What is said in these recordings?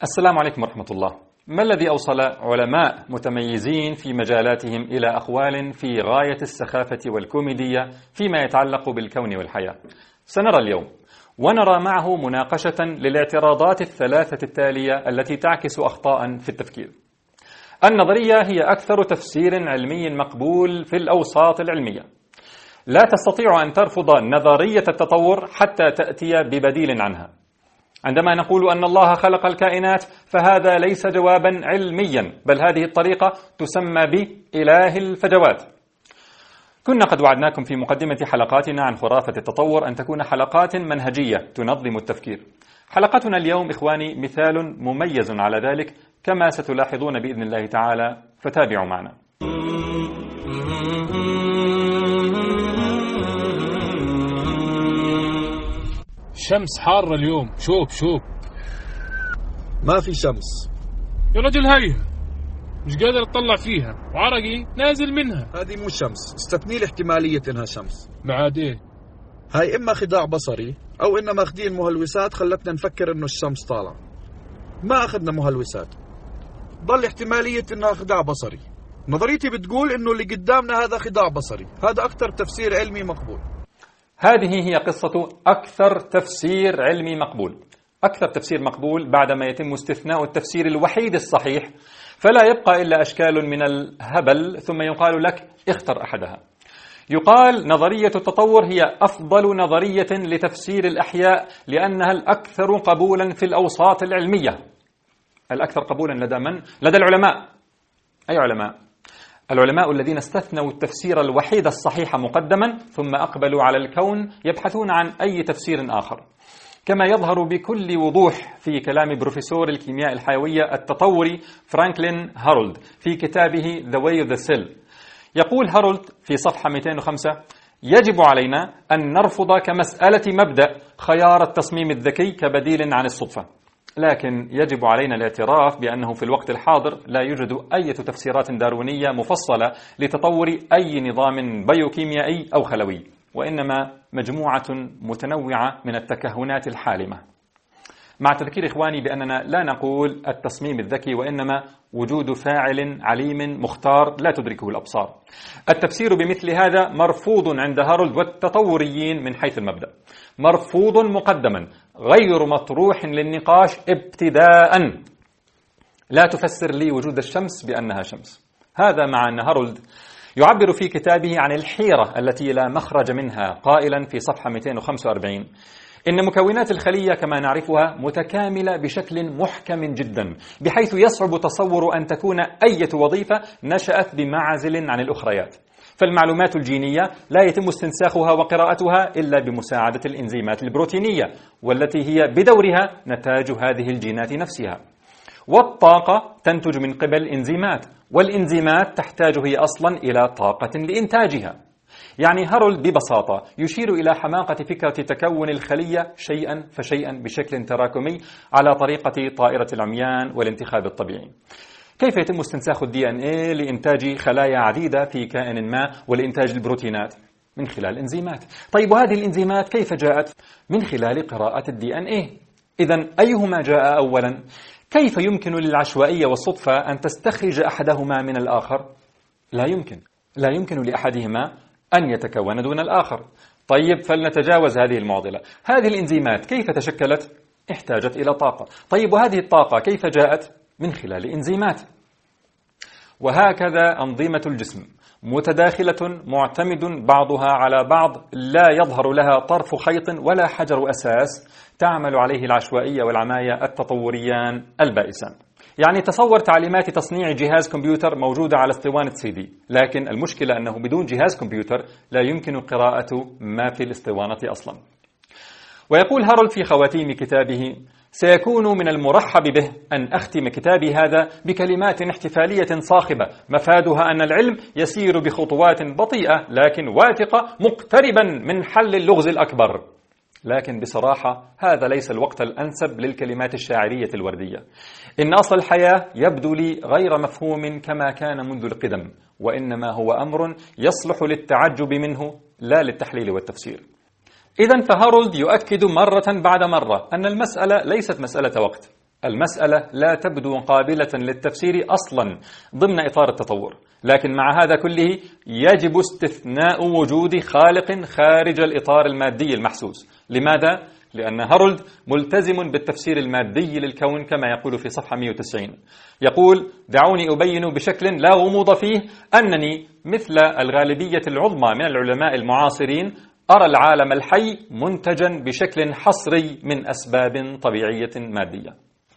السلام عليكم ورحمة الله. ما الذي أوصل علماء متميزين في مجالاتهم إلى أقوال في غاية السخافة والكوميدية فيما يتعلق بالكون والحياة؟ سنرى اليوم، ونرى معه مناقشة للاعتراضات الثلاثة التالية التي تعكس أخطاء في التفكير. النظرية هي أكثر تفسير علمي مقبول في الأوساط العلمية. لا تستطيع أن ترفض نظرية التطور حتى تأتي ببديل عنها. عندما نقول أن الله خلق الكائنات فهذا ليس جوابا علميا، بل هذه الطريقة تسمى بإله الفجوات. كنا قد وعدناكم في مقدمة حلقاتنا عن خرافة التطور أن تكون حلقات منهجية تنظم التفكير. حلقتنا اليوم إخواني مثال مميز على ذلك، كما ستلاحظون بإذن الله تعالى، فتابعوا معنا. شمس حارة اليوم. شوف ما في شمس يا رجل، هيها مش قادر اطلع فيها وعرقي نازل منها. هذه مو شمس، استثني لي احتمالية انها شمس. بعد ايه؟ هاي اما خداع بصري او انما ماخذين مهلوسات خلتنا نفكر انه الشمس طالعة. ما اخذنا مهلوسات، ضل احتمالية انها خداع بصري. نظريتي بتقول انه اللي قدامنا هذا خداع بصري. هذا اكثر تفسير علمي مقبول. هذه هي قصة أكثر تفسير علمي مقبول. أكثر تفسير مقبول بعدما يتم استثناء التفسير الوحيد الصحيح، فلا يبقى إلا أشكال من الهبل، ثم يقال لك اختر أحدها. يقال نظرية التطور هي أفضل نظرية لتفسير الأحياء لأنها الأكثر قبولا في الأوساط العلمية. الأكثر قبولا لدى من؟ لدى العلماء. أي علماء؟ العلماء الذين استثنوا التفسير الوحيد الصحيح مقدما، ثم أقبلوا على الكون يبحثون عن أي تفسير آخر. كما يظهر بكل وضوح في كلام بروفيسور الكيمياء الحيوية التطوري فرانكلين هارولد في كتابه The Way of the Cell. يقول هارولد في صفحة 205: يجب علينا أن نرفض كمسألة مبدأ خيار التصميم الذكي كبديل عن الصدفة، لكن يجب علينا الاعتراف بأنه في الوقت الحاضر لا يوجد أي تفسيرات داروينية مفصلة لتطور أي نظام بيوكيميائي أو خلوي، وإنما مجموعة متنوعة من التكهنات الحالمة. مع تذكير إخواني بأننا لا نقول التصميم الذكي، وإنما وجود فاعل عليم مختار لا تدركه الأبصار. التفسير بمثل هذا مرفوض عند هارولد والتطوريين من حيث المبدأ، مرفوض مقدما، غير مطروح للنقاش ابتداء. لا تفسر لي وجود الشمس بأنها شمس. هذا مع أن هارولد يعبر في كتابه عن الحيرة التي لا مخرج منها، قائلا في صفحة 245: إن مكونات الخلية كما نعرفها متكاملة بشكل محكم جدا، بحيث يصعب تصور أن تكون أي وظيفة نشأت بمعزل عن الأخريات. فالمعلومات الجينية لا يتم استنساخها وقراءتها إلا بمساعدة الإنزيمات البروتينية، والتي هي بدورها نتاج هذه الجينات نفسها. والطاقة تنتج من قبل إنزيمات، والإنزيمات تحتاج هي أصلا إلى طاقة لإنتاجها. يعني هارولد ببساطة يشير إلى حماقة فكرة تكون الخلية شيئا فشيئا بشكل تراكمي على طريقة طائرة العميان والانتخاب الطبيعي. كيف يتم استنساخ DNA لإنتاج خلايا عديدة في كائن ما ولإنتاج البروتينات؟ من خلال إنزيمات. طيب وهذه الإنزيمات كيف جاءت؟ من خلال قراءة DNA. إذن أيهما جاء أولا؟ كيف يمكن للعشوائية والصدفة أن تستخرج أحدهما من الآخر؟ لا يمكن لأحدهما أن يتكون دون الآخر. طيب فلنتجاوز هذه المعضلة. هذه الإنزيمات كيف تشكلت؟ احتاجت إلى طاقة. طيب وهذه الطاقة كيف جاءت؟ من خلال إنزيمات. وهكذا أنظمة الجسم متداخلة معتمد بعضها على بعض، لا يظهر لها طرف خيط ولا حجر أساس تعمل عليه العشوائية والعماية التطوريان البائسان. يعني تصور تعليمات تصنيع جهاز كمبيوتر موجودة على اسطوانة CD، لكن المشكلة أنه بدون جهاز كمبيوتر لا يمكن قراءة ما في الاسطوانة أصلا. ويقول هارولد في خواتيم كتابه: سيكون من المرحب به أن أختم كتابي هذا بكلمات احتفالية صاخبة مفادها أن العلم يسير بخطوات بطيئة لكن واثقة مقتربا من حل اللغز الأكبر. لكن بصراحة هذا ليس الوقت الأنسب للكلمات الشاعرية الوردية. إن أصل الحياة يبدو لي غير مفهوم كما كان منذ القدم، وإنما هو أمر يصلح للتعجب منه لا للتحليل والتفسير. إذن فهارولد يؤكد مرة بعد مرة أن المسألة ليست مسألة وقت، المسألة لا تبدو قابلة للتفسير أصلا ضمن إطار التطور، لكن مع هذا كله يجب استثناء وجود خالق خارج الإطار المادي المحسوس. لماذا؟ لأن هارولد ملتزم بالتفسير المادي للكون كما يقول في صفحة 190. يقول: دعوني أبين بشكل لا غموض فيه أنني مثل الغالبية العظمى من العلماء المعاصرين أرى العالم الحي منتجا بشكل حصري من أسباب طبيعية مادية.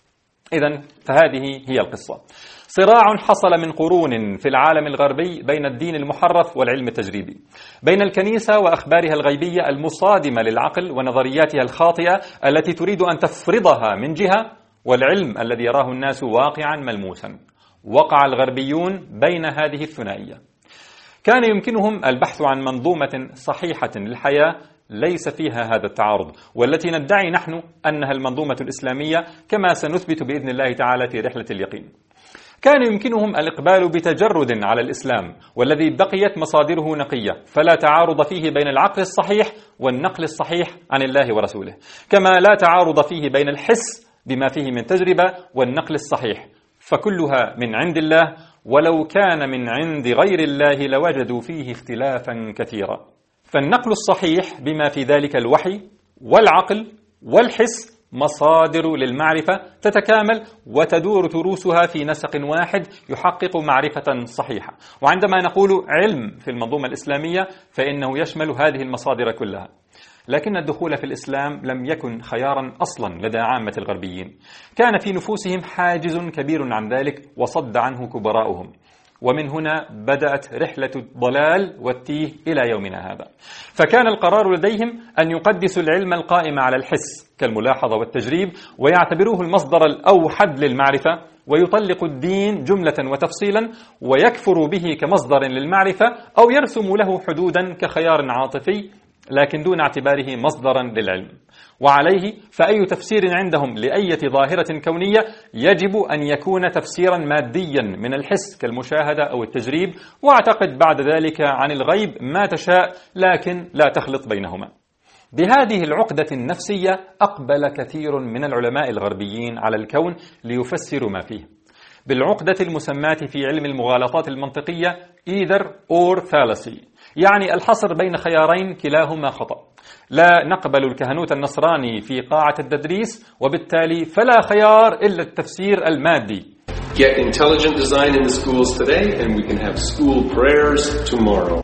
إذن فهذه هي القصة. صراع حصل من قرون في العالم الغربي بين الدين المحرف والعلم التجريبي، بين الكنيسة وأخبارها الغيبية المصادمة للعقل ونظرياتها الخاطئة التي تريد أن تفرضها من جهة، والعلم الذي يراه الناس واقعا ملموسا. وقع الغربيون بين هذه الثنائية. كان يمكنهم البحث عن منظومة صحيحة للحياة ليس فيها هذا التعارض، والتي ندعي نحن أنها المنظومة الإسلامية كما سنثبت بإذن الله تعالى في رحلة اليقين. كان يمكنهم الإقبال بتجرد على الإسلام والذي بقيت مصادره نقية، فلا تعارض فيه بين العقل الصحيح والنقل الصحيح عن الله ورسوله، كما لا تعارض فيه بين الحس بما فيه من تجربة والنقل الصحيح، فكلها من عند الله، ولو كان من عند غير الله لوجدوا فيه اختلافا كثيرا. فالنقل الصحيح بما في ذلك الوحي والعقل والحس مصادر للمعرفة تتكامل وتدور تروسها في نسق واحد يحقق معرفة صحيحة. وعندما نقول علم في المنظومة الإسلامية فإنه يشمل هذه المصادر كلها. لكن الدخول في الإسلام لم يكن خيارا أصلا لدى عامة الغربيين، كان في نفوسهم حاجز كبير عن ذلك وصد عنه كبراؤهم، ومن هنا بدأت رحلة الضلال والتيه إلى يومنا هذا. فكان القرار لديهم أن يقدسوا العلم القائم على الحس كالملاحظة والتجريب ويعتبروه المصدر الأوحد للمعرفة، ويطلقوا الدين جملة وتفصيلا ويكفروا به كمصدر للمعرفة، أو يرسموا له حدودا كخيار عاطفي لكن دون اعتباره مصدرا للعلم. وعليه فأي تفسير عندهم لأية ظاهرة كونية يجب أن يكون تفسيرا ماديا من الحس كالمشاهدة أو التجريب، واعتقد بعد ذلك عن الغيب ما تشاء لكن لا تخلط بينهما. بهذه العقدة النفسية أقبل كثير من العلماء الغربيين على الكون ليفسروا ما فيه، بالعقدة المسماة في علم المغالطات المنطقية either or fallacy، يعني الحصر بين خيارين كلاهما خطأ. لا نقبل الكهنوت النصراني في قاعة التدريس، وبالتالي فلا خيار إلا التفسير المادي. Get intelligent design in the schools today and we can have school prayers tomorrow.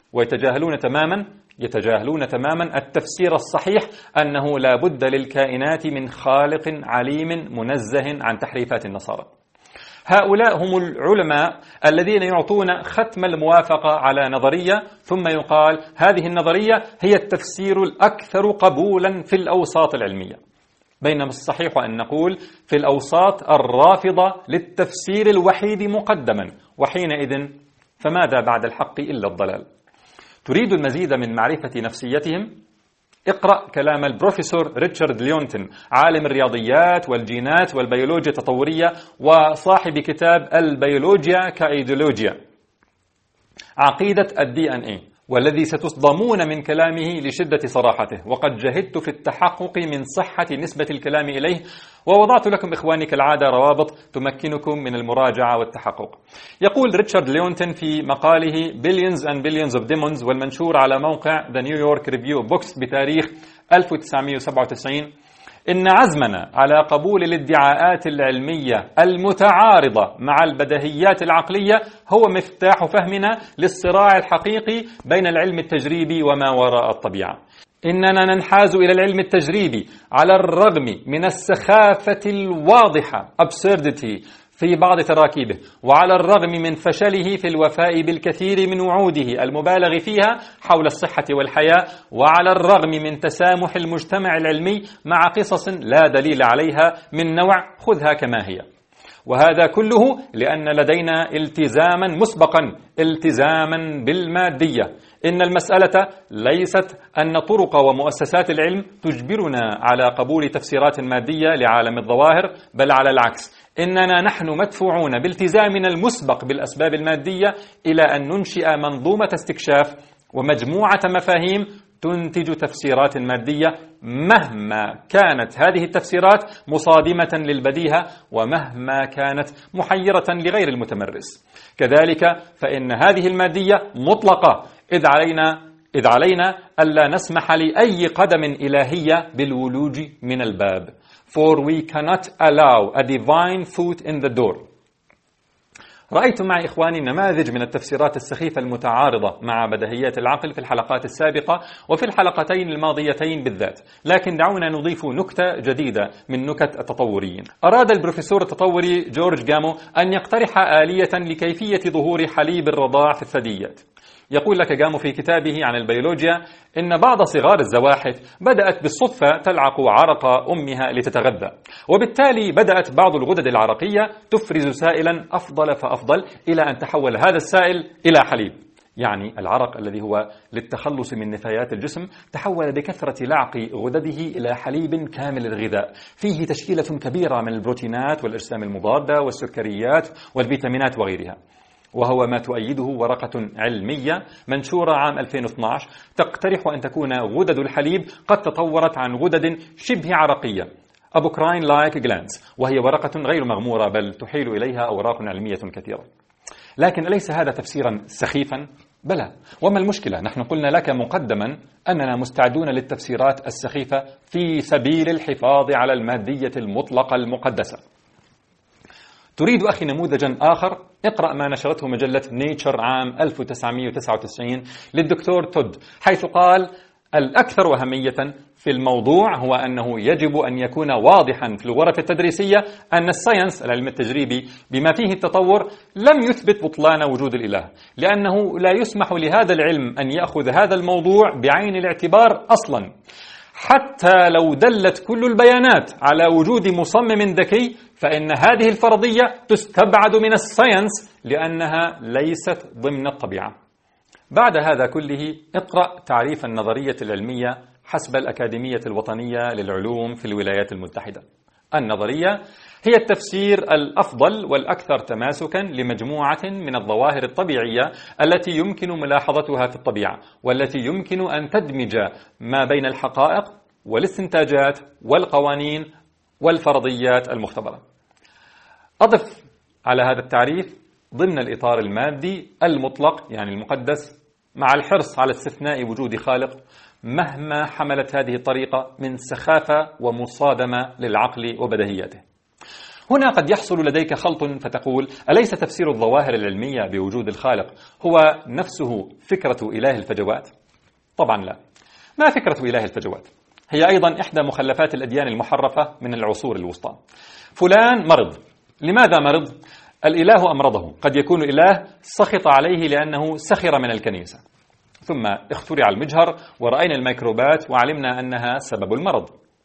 ويتجاهلون تماما التفسير الصحيح أنه لا بد للكائنات من خالق عليم منزه عن تحريفات النصارى. هؤلاء هم العلماء الذين يعطون ختم الموافقة على نظرية ثم يقال هذه النظرية هي التفسير الأكثر قبولا في الأوساط العلمية، بينما الصحيح أن نقول في الأوساط الرافضة للتفسير الوحيد مقدما، وحينئذ فماذا بعد الحق إلا الضلال؟ تريد المزيد من معرفة نفسيتهم؟ اقرأ كلام البروفيسور ريتشارد ليونتن، عالم الرياضيات والجينات والبيولوجيا التطورية وصاحب كتاب البيولوجيا كايديولوجيا، عقيدة الDNA، والذي ستصدمون من كلامه لشدة صراحته، وقد جهدت في التحقق من صحة نسبة الكلام إليه، ووضعت لكم إخواني كالعادة روابط تمكنكم من المراجعة والتحقق. يقول ريتشارد ليونتن في مقاله Billions and Billions of Demons والمنشور على موقع The New York Review of Books بتاريخ 1997: إن عزمنا على قبول الادعاءات العلمية المتعارضة مع البديهيات العقلية هو مفتاح فهمنا للصراع الحقيقي بين العلم التجريبي وما وراء الطبيعة. إننا ننحاز إلى العلم التجريبي على الرغم من السخافة الواضحة absurdity في بعض تراكيبه، وعلى الرغم من فشله في الوفاء بالكثير من وعوده المبالغ فيها حول الصحة والحياة، وعلى الرغم من تسامح المجتمع العلمي مع قصص لا دليل عليها من نوع خذها كما هي. وهذا كله لأن لدينا التزاما مسبقا، التزاما بالمادية. إن المسألة ليست أن طرق ومؤسسات العلم تجبرنا على قبول تفسيرات مادية لعالم الظواهر، بل على العكس، إننا نحن مدفوعون بالتزامنا المسبق بالأسباب المادية إلى أن ننشئ منظومة استكشاف ومجموعة مفاهيم تنتج تفسيرات مادية مهما كانت هذه التفسيرات مصادمة للبديهة ومهما كانت محيرة لغير المتمرس. كذلك فإن هذه المادية مطلقة، إذ علينا ألا نسمح لأي قدم إلهية بالولوج من الباب. For we cannot allow a divine foot in the door. رأيت مع إخواني نماذج من التفسيرات السخيفة المتعارضة مع بديهيات العقل في الحلقات السابقة وفي الحلقتين الماضيتين بالذات، لكن دعونا نضيف نكتة جديدة من نكت التطوريين. أراد البروفيسور التطوري جورج جامو أن يقترح آلية لكيفية ظهور حليب الرضاع في الثدييات. يقول لك جامو في كتابه عن البيولوجيا إن بعض صغار الزواحف بدأت بالصدفة تلعق عرق أمها لتتغذى، وبالتالي بدأت بعض الغدد العرقية تفرز سائلا أفضل فأفضل إلى أن تحول هذا السائل إلى حليب. يعني العرق الذي هو للتخلص من نفايات الجسم تحول بكثرة لعق غدده إلى حليب كامل الغذاء فيه تشكيلة كبيرة من البروتينات والأجسام المضادة والسكريات والفيتامينات وغيرها. وهو ما تؤيده ورقة علمية منشورة عام 2012 تقترح أن تكون غدد الحليب قد تطورت عن غدد شبه عرقية أبوكراين لايك جلانز، وهي ورقة غير مغمورة بل تحيل إليها أوراق علمية كثيرة. لكن أليس هذا تفسيرا سخيفا؟ بلى. وما المشكلة؟ نحن قلنا لك مقدما أننا مستعدون للتفسيرات السخيفة في سبيل الحفاظ على المادية المطلقة المقدسة. تريد أخي نموذجا آخر؟ اقرأ ما نشرته مجلة نيتشر عام 1999 للدكتور تود، حيث قال: الأكثر أهمية في الموضوع هو أنه يجب أن يكون واضحا في الغرف التدريسية أن الساينس العلم التجريبي بما فيه التطور لم يثبت بطلان وجود الإله، لأنه لا يسمح لهذا العلم أن يأخذ هذا الموضوع بعين الاعتبار أصلا، حتى لو دلت كل البيانات على وجود مصمم ذكي، فإن هذه الفرضية تستبعد من الساينس لأنها ليست ضمن الطبيعة. بعد هذا كله اقرأ تعريف النظرية العلمية حسب الأكاديمية الوطنية للعلوم في الولايات المتحدة. النظرية هي التفسير الأفضل والأكثر تماسكا لمجموعة من الظواهر الطبيعية التي يمكن ملاحظتها في الطبيعة، والتي يمكن أن تدمج ما بين الحقائق والاستنتاجات والقوانين والفرضيات المختبرة. أضف على هذا التعريف ضمن الإطار المادي المطلق يعني المقدس، مع الحرص على استثناء وجود خالق، مهما حملت هذه الطريقة من سخافة ومصادمة للعقل وبديهياته. هنا قد يحصل لديك خلط فتقول: أليس تفسير الظواهر العلمية بوجود الخالق هو نفسه فكرة إله الفجوات؟ طبعا لا. ما فكرة إله الفجوات؟ هي أيضا إحدى مخلفات الأديان المحرفة من العصور الوسطى. فلان مرض. لماذا مرض؟ الإله أمرضه. قد يكون إله سخط عليه لأنه سخر من الكنيسة، ثم اخترع المجهر ورأينا الميكروبات وعلمنا أنها سبب المرض.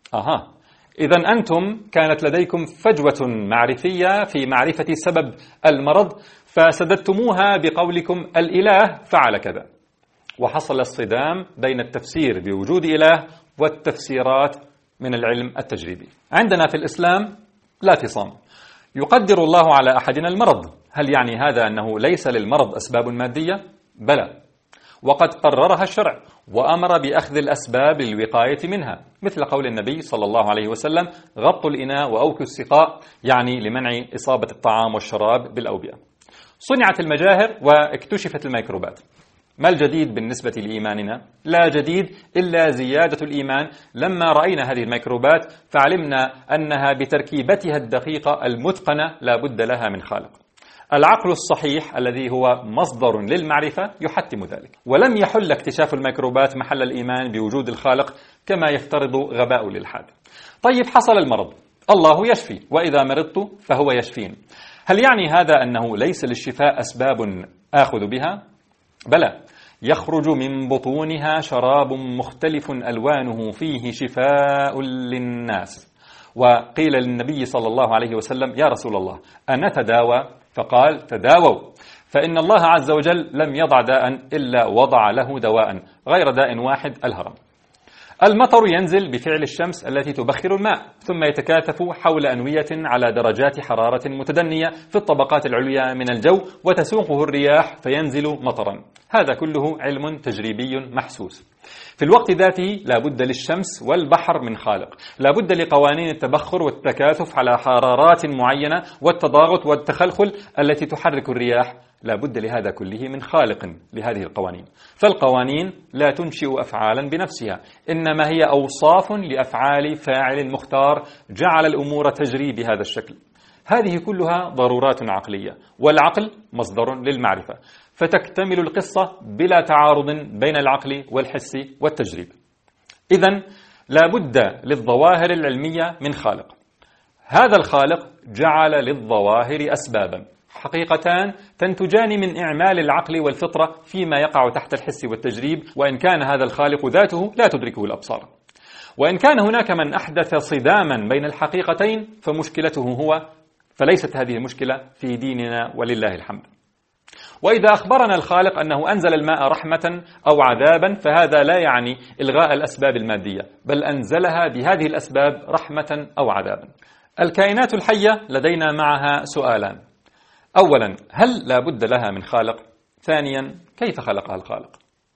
إذن أنتم كانت لديكم فجوة معرفية في معرفة سبب المرض، فسددتموها بقولكم الإله فعل كذا، وحصل الصدام بين التفسير بوجود إله والتفسيرات من العلم التجريبي. عندنا في الإسلام لا فصام. يقدر الله على أحدنا المرض. هل يعني هذا أنه ليس للمرض أسباب مادية؟ بلى، وقد قررها الشرع وأمر بأخذ الأسباب للوقاية منها، مثل قول النبي صلى الله عليه وسلم: غطوا الإناء وأوكوا السقاء، يعني لمنع إصابة الطعام والشراب بالأوبئة. صنعت المجاهر واكتشفت الميكروبات. ما الجديد بالنسبة لإيماننا؟ لا جديد إلا زيادة الإيمان لما رأينا هذه الميكروبات فعلمنا أنها بتركيبتها الدقيقة المتقنة لا بد لها من خالق. العقل الصحيح الذي هو مصدر للمعرفة يحتم ذلك، ولم يحل اكتشاف الميكروبات محل الإيمان بوجود الخالق كما يفترض غباء الإلحاد. طيب، حصل المرض، الله يشفي، وإذا مرضت فهو يشفين. هل يعني هذا أنه ليس للشفاء أسباب آخذ بها؟ بلى، يخرج من بطونها شراب مختلف ألوانه فيه شفاء للناس. وقيل للنبي صلى الله عليه وسلم: يا رسول الله، أنتداوى؟ فقال: تداووا، فإن الله عز وجل لم يضع داء إلا وضع له دواء غير داء واحد: الهرم. المطر ينزل بفعل الشمس التي تبخر الماء، ثم يتكاثف حول أنوية على درجات حرارة متدنية في الطبقات العليا من الجو، وتسوقه الرياح فينزل مطرا. هذا كله علم تجريبي محسوس. في الوقت ذاته لا بد للشمس والبحر من خالق، لا بد لقوانين التبخر والتكاثف على حرارات معينة والتضاغط والتخلخل التي تحرك الرياح، لا بد لهذا كله من خالق لهذه القوانين. فالقوانين لا تنشئ أفعالا بنفسها، إنما هي أوصاف لأفعال فاعل مختار جعل الأمور تجري بهذا الشكل. هذه كلها ضرورات عقلية، والعقل مصدر للمعرفة، فتكتمل القصة بلا تعارض بين العقل والحس والتجريب. إذن لا بد للظواهر العلمية من خالق. هذا الخالق جعل للظواهر أسبابا حقيقتان تنتجان من إعمال العقل والفطرة فيما يقع تحت الحس والتجريب، وإن كان هذا الخالق ذاته لا تدركه الأبصار. وإن كان هناك من أحدث صداما بين الحقيقتين فمشكلته هو، فليست هذه المشكلة في ديننا ولله الحمد. وإذا أخبرنا الخالق أنه أنزل الماء رحمة أو عذابا فهذا لا يعني إلغاء الأسباب المادية، بل أنزلها بهذه الأسباب رحمة أو عذابا. الكائنات الحية لدينا معها سؤالان: أولا، هل لا بد لها من خالق؟ ثانيا، كيف خلقها الخالق؟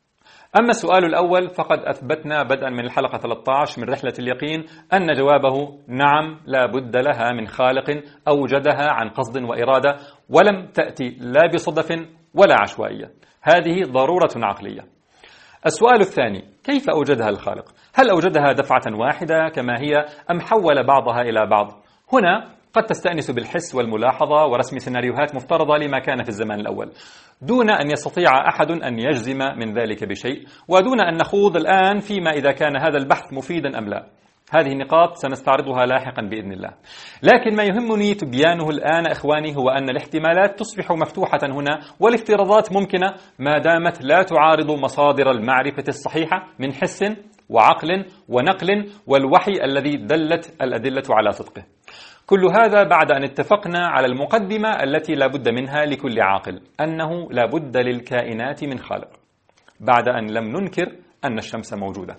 أما السؤال الأول فقد أثبتنا بدءا من الحلقة 13 من رحلة اليقين أن جوابه نعم، لا بد لها من خالق أوجدها عن قصد وإرادة، ولم تأتي لا بصدف ولا عشوائية. هذه ضرورة عقلية. السؤال الثاني: كيف أوجدها الخالق؟ هل أوجدها دفعة واحدة كما هي أم حول بعضها إلى بعض؟ هنا قد تستأنس بالحس والملاحظة ورسم سيناريوهات مفترضة لما كان في الزمان الأول، دون أن يستطيع أحد أن يجزم من ذلك بشيء، ودون أن نخوض الآن فيما إذا كان هذا البحث مفيدا أم لا. هذه النقاط سنستعرضها لاحقا بإذن الله. لكن ما يهمني تبيانه الآن إخواني هو أن الاحتمالات تصبح مفتوحة هنا، والافتراضات ممكنة ما دامت لا تعارض مصادر المعرفة الصحيحة من حس وعقل ونقل والوحي الذي دلت الأدلة على صدقه. كل هذا بعد أن اتفقنا على المقدمة التي لا بد منها لكل عاقل، أنه لا بد للكائنات من خالق، بعد أن لم ننكر أن الشمس موجودة.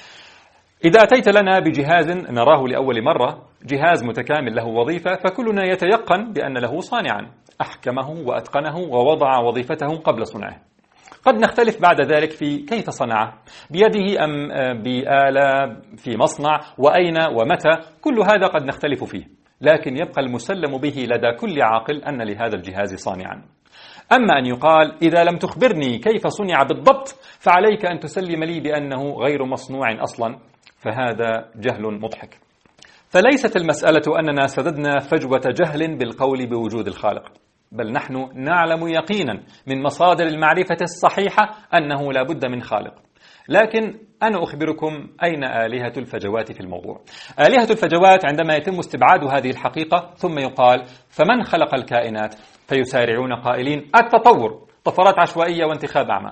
إذا أتيت لنا بجهاز نراه لأول مرة، جهاز متكامل له وظيفة، فكلنا يتيقن بأن له صانعا أحكمه وأتقنه ووضع وظيفته قبل صنعه. قد نختلف بعد ذلك في كيف صنعه، بيده أم بآلة في مصنع، وأين ومتى، كل هذا قد نختلف فيه، لكن يبقى المسلم به لدى كل عاقل أن لهذا الجهاز صانعا. أما أن يقال إذا لم تخبرني كيف صنع بالضبط فعليك أن تسلم لي بأنه غير مصنوع أصلا، فهذا جهل مضحك. فليست المسألة أننا سددنا فجوة جهل بالقول بوجود الخالق، بل نحن نعلم يقينا من مصادر المعرفة الصحيحة أنه لا بد من خالق. لكن أنا أخبركم أين آلهة الفجوات في الموضوع. آلهة الفجوات عندما يتم استبعاد هذه الحقيقة ثم يقال فمن خلق الكائنات، فيسارعون قائلين التطور، طفرات عشوائية وانتخاب أعمى.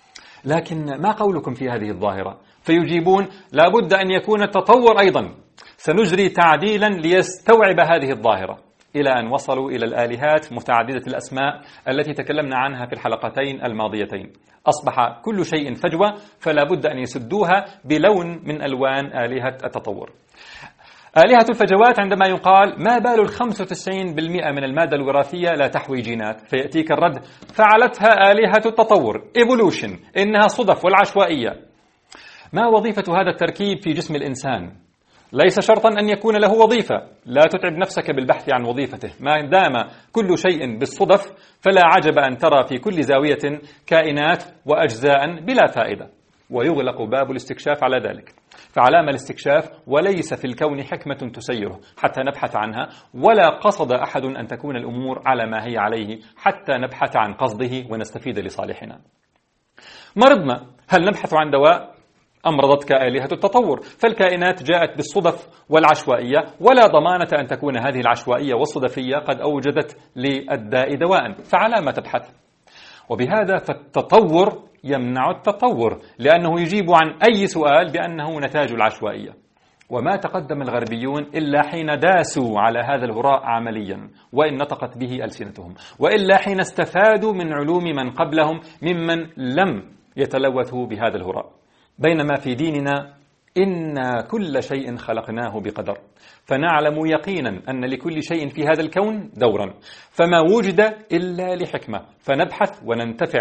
لكن ما قولكم في هذه الظاهرة؟ فيجيبون لا بد أن يكون التطور أيضا، سنجري تعديلا ليستوعب هذه الظاهرة، إلى أن وصلوا إلى الآلهات متعددة الأسماء التي تكلمنا عنها في الحلقتين الماضيتين. أصبح كل شيء فجوة، فلا بد أن يسدوها بلون من ألوان آلهة التطور. آلهة الفجوات عندما يقال ما بال 95% من المادة الوراثية لا تحوي جينات، فيأتيك الرد فعلتها آلهة التطور evolution، إنها صدف والعشوائية. ما وظيفة هذا التركيب في جسم الإنسان؟ ليس شرطا أن يكون له وظيفة، لا تتعب نفسك بالبحث عن وظيفته، ما دام كل شيء بالصدف فلا عجب أن ترى في كل زاوية كائنات وأجزاء بلا فائدة، ويغلق باب الاستكشاف على ذلك. فعلام الاستكشاف وليس في الكون حكمة تسيره حتى نبحث عنها، ولا قصد أحد أن تكون الأمور على ما هي عليه حتى نبحث عن قصده ونستفيد لصالحنا. مرضنا، هل نبحث عن دواء؟ أمرضتك آلهة التطور، فالكائنات جاءت بالصدف والعشوائية، ولا ضمانة أن تكون هذه العشوائية والصدفية قد أوجدت للداء دواء، فعلى ما تبحث؟ وبهذا فالتطور يمنع التطور، لأنه يجيب عن أي سؤال بأنه نتاج العشوائية. وما تقدم الغربيون إلا حين داسوا على هذا الهراء عمليا، وإن نطقت به ألسنتهم، وإلا حين استفادوا من علوم من قبلهم ممن لم يتلوثوا بهذا الهراء. بينما في ديننا إن كل شيء خلقناه بقدر، فنعلم يقينا أن لكل شيء في هذا الكون دورا، فما وجد إلا لحكمة، فنبحث وننتفع،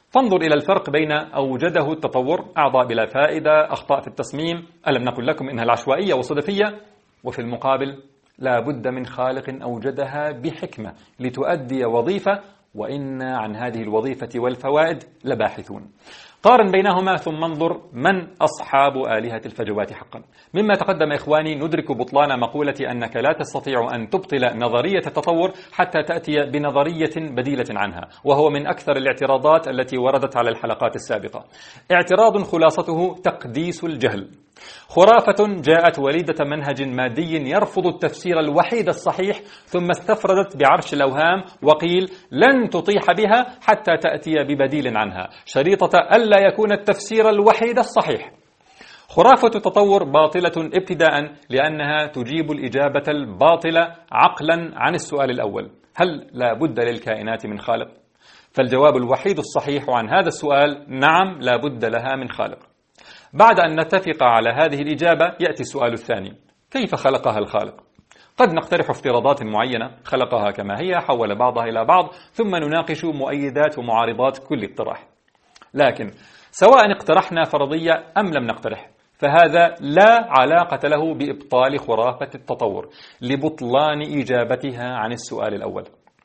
فانظر إلى الفرق بين أوجده التطور، أعضاء بلا فائدة، أخطاء في التصميم، ألم نقل لكم إنها العشوائية وصدفية، وفي المقابل لا بد من خالق أوجدها بحكمة لتؤدي وظيفة، وإن عن هذه الوظيفة والفوائد لباحثون. قارن بينهما ثم انظر من أصحاب آلهة الفجوات حقا. مما تقدم إخواني ندرك بطلان مقولة أنك لا تستطيع أن تبطل نظرية التطور حتى تأتي بنظرية بديلة عنها، وهو من أكثر الاعتراضات التي وردت على الحلقات السابقة. اعتراض خلاصته تقديس الجهل، خرافة جاءت وليدة منهج مادي يرفض التفسير الوحيد الصحيح، ثم استفردت بعرش الأوهام وقيل لن تطيح بها حتى تأتي ببديل عنها، شريطة ألا يكون التفسير الوحيد الصحيح. خرافة التطور باطلة ابتداء لأنها تجيب الإجابة الباطلة عقلا عن السؤال الأول: هل لا بد للكائنات من خالق؟ فالجواب الوحيد الصحيح عن هذا السؤال: نعم، لا بد لها من خالق. بعد أن نتفق على هذه الإجابة يأتي السؤال الثاني: كيف خلقها الخالق؟ قد نقترح افتراضات معينة، خلقها كما هي، حول بعضها إلى بعض، ثم نناقش مؤيدات ومعارضات كل اقتراح. لكن سواء اقترحنا فرضية أم لم نقترح، فهذا لا علاقة له بإبطال خرافة التطور لبطلان إجابتها عن السؤال الأول.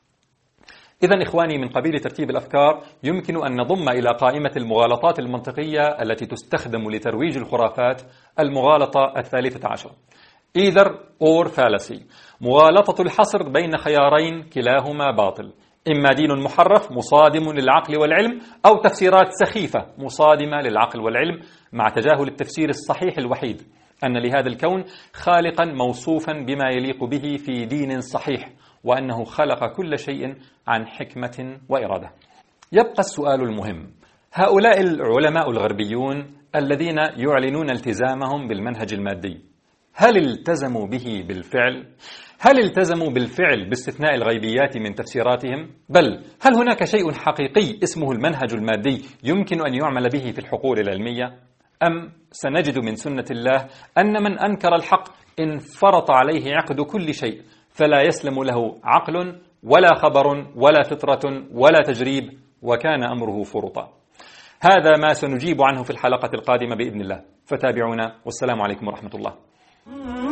إذن إخواني، من قبيل ترتيب الأفكار يمكن أن نضم إلى قائمة المغالطات المنطقية التي تستخدم لترويج الخرافات المغالطة 13، either or fallacy، مغالطة الحصر بين خيارين كلاهما باطل، إما دين محرف مصادم للعقل والعلم، أو تفسيرات سخيفة مصادمة للعقل والعلم، مع تجاهل التفسير الصحيح الوحيد: أن لهذا الكون خالقا موصوفا بما يليق به في دين صحيح، وأنه خلق كل شيء عن حكمة وإرادة. يبقى السؤال المهم: هؤلاء العلماء الغربيون الذين يعلنون التزامهم بالمنهج المادي، هل التزموا به بالفعل؟ هل التزموا بالفعل باستثناء الغيبيات من تفسيراتهم؟ بل هل هناك شيء حقيقي اسمه المنهج المادي يمكن أن يعمل به في الحقول العلمية؟ أم سنجد من سنة الله أن من أنكر الحق انفرط عليه عقد كل شيء، فلا يسلم له عقل ولا خبر ولا فطرة ولا تجريب، وكان أمره فرطا؟ هذا ما سنجيب عنه في الحلقة القادمة بإذن الله، فتابعونا، والسلام عليكم ورحمة الله.